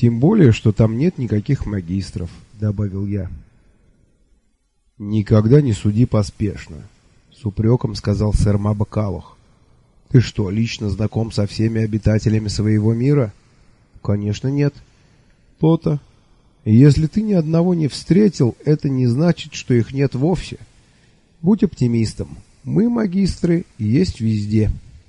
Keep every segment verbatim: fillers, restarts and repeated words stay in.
Тем более, что там нет никаких магистров, добавил я. Никогда не суди поспешно, с упреком сказал сэр Мабакалох. Ты что, лично знаком со всеми обитателями своего мира? Конечно, нет. То-то. Если ты ни одного не встретил, это не значит, что их нет вовсе. Будь оптимистом. Мы, магистры, есть везде.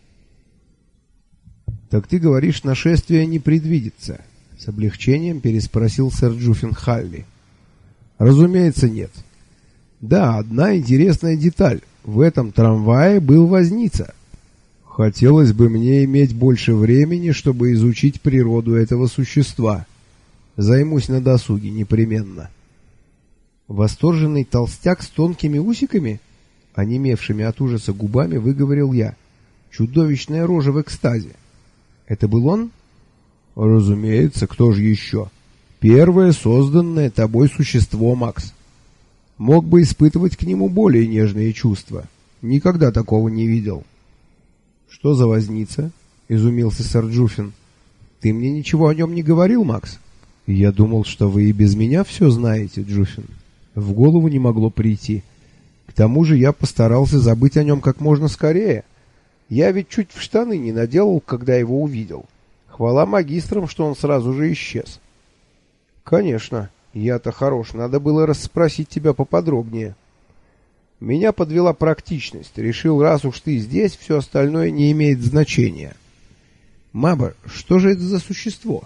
Так ты говоришь, нашествие не предвидится? С облегчением переспросил сэр Джуффин Халли. Разумеется, нет. Да, одна интересная деталь. В этом трамвае был возница. Хотелось бы мне иметь больше времени, чтобы изучить природу этого существа. Займусь на досуге непременно. Восторженный толстяк с тонкими усиками, онемевшими от ужаса губами, выговорил я. Чудовищная рожа в экстазе. Это был он? Разумеется, кто же еще? Первое созданное тобой существо, Макс. Мог бы испытывать к нему более нежные чувства. Никогда такого не видел. Что за возница? Изумился сэр Джуффин. Ты мне ничего о нем не говорил, Макс? Я думал, что вы и без меня все знаете, Джуффин. В голову не могло прийти. К тому же я постарался забыть о нем как можно скорее. Я ведь чуть в штаны не наделал, когда его увидел. Хвала магистрам, что он сразу же исчез. Конечно, я-то хорош, надо было расспросить тебя поподробнее. Меня подвела практичность. Решил, раз уж ты здесь, все остальное не имеет значения. Маба, что же это за существо?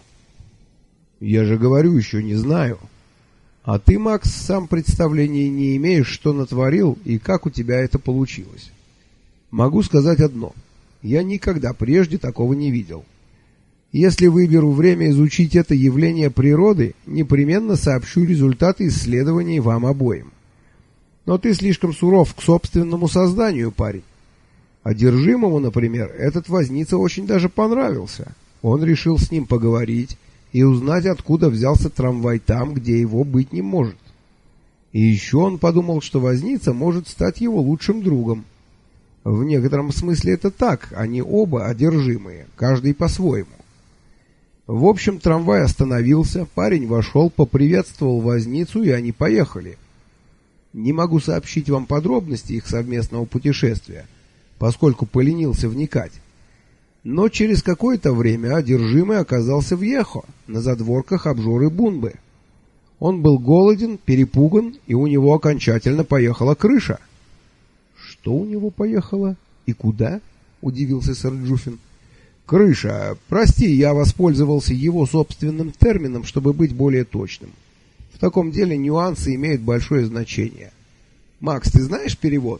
Я же говорю, еще не знаю. А ты, Макс, сам представления не имеешь, что натворил и как у тебя это получилось. Могу сказать одно. Я никогда прежде такого не видел. Если выберу время изучить это явление природы, непременно сообщу результаты исследований вам обоим. Но ты слишком суров к собственному созданию, парень. Одержимому, например, этот возница очень даже понравился. Он решил с ним поговорить и узнать, откуда взялся трамвай там, где его быть не может. И еще он подумал, что возница может стать его лучшим другом. В некотором смысле это так, они оба одержимые, каждый по-своему. В общем, трамвай остановился, парень вошел, поприветствовал возницу, и они поехали. Не могу сообщить вам подробности их совместного путешествия, поскольку поленился вникать. Но через какое-то время одержимый оказался в Ехо, на задворках обжоры Бунбы. Он был голоден, перепуган, и у него окончательно поехала крыша. Что у него поехало? И куда? Удивился сэр Джуффин. Крыша. Прости, я воспользовался его собственным термином, чтобы быть более точным. В таком деле нюансы имеют большое значение. Макс, ты знаешь перевод?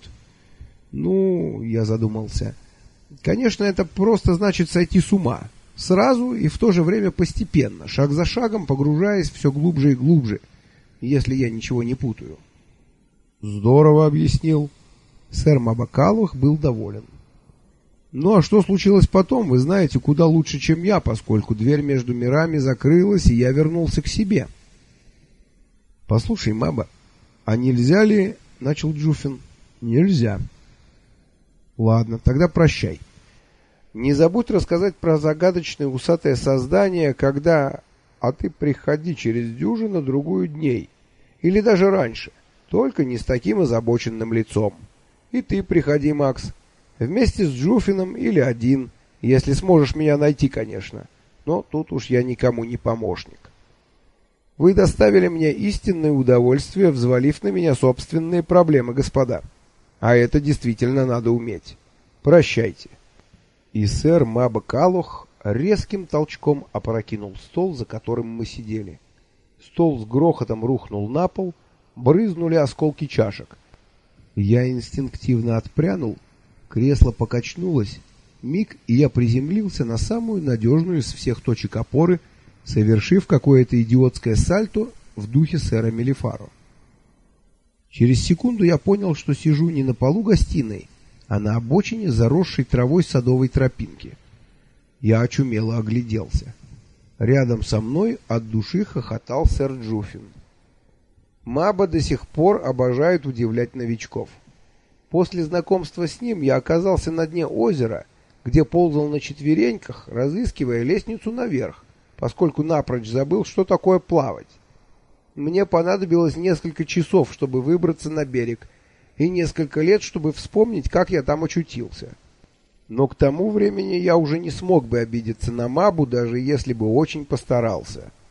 Ну, я задумался. Конечно, это просто значит сойти с ума. Сразу и в то же время постепенно, шаг за шагом, погружаясь все глубже и глубже, если я ничего не путаю. Здорово объяснил. Сэр Мабакалох был доволен. Ну а что случилось потом, вы знаете куда лучше, чем я, поскольку дверь между мирами закрылась, и я вернулся к себе. Послушай, Маба, а нельзя ли... Начал Джуффин. Нельзя. Ладно, тогда прощай. Не забудь рассказать про загадочное усатое создание, когда... А ты приходи через дюжину другую дней. Или даже раньше. Только не с таким озабоченным лицом. И ты приходи, Макс. Вместе с Джуффином или один, если сможешь меня найти, конечно. Но тут уж я никому не помощник. Вы доставили мне истинное удовольствие, взвалив на меня собственные проблемы, господа. А это действительно надо уметь. Прощайте. И сэр Мабакалох резким толчком опрокинул стол, за которым мы сидели. Стол с грохотом рухнул на пол, брызнули осколки чашек. Я инстинктивно отпрянул, кресло покачнулось, миг, и я приземлился на самую надежную из всех точек опоры, совершив какое-то идиотское сальто в духе сэра Мелифаро. Через секунду я понял, что сижу не на полу гостиной, а на обочине заросшей травой садовой тропинки. Я очумело огляделся. Рядом со мной от души хохотал сэр Джуффин. Маба до сих пор обожает удивлять новичков. После знакомства с ним я оказался на дне озера, где ползал на четвереньках, разыскивая лестницу наверх, поскольку напрочь забыл, что такое плавать. Мне понадобилось несколько часов, чтобы выбраться на берег, и несколько лет, чтобы вспомнить, как я там очутился. Но к тому времени я уже не смог бы обидеться на Мабу, даже если бы очень постарался.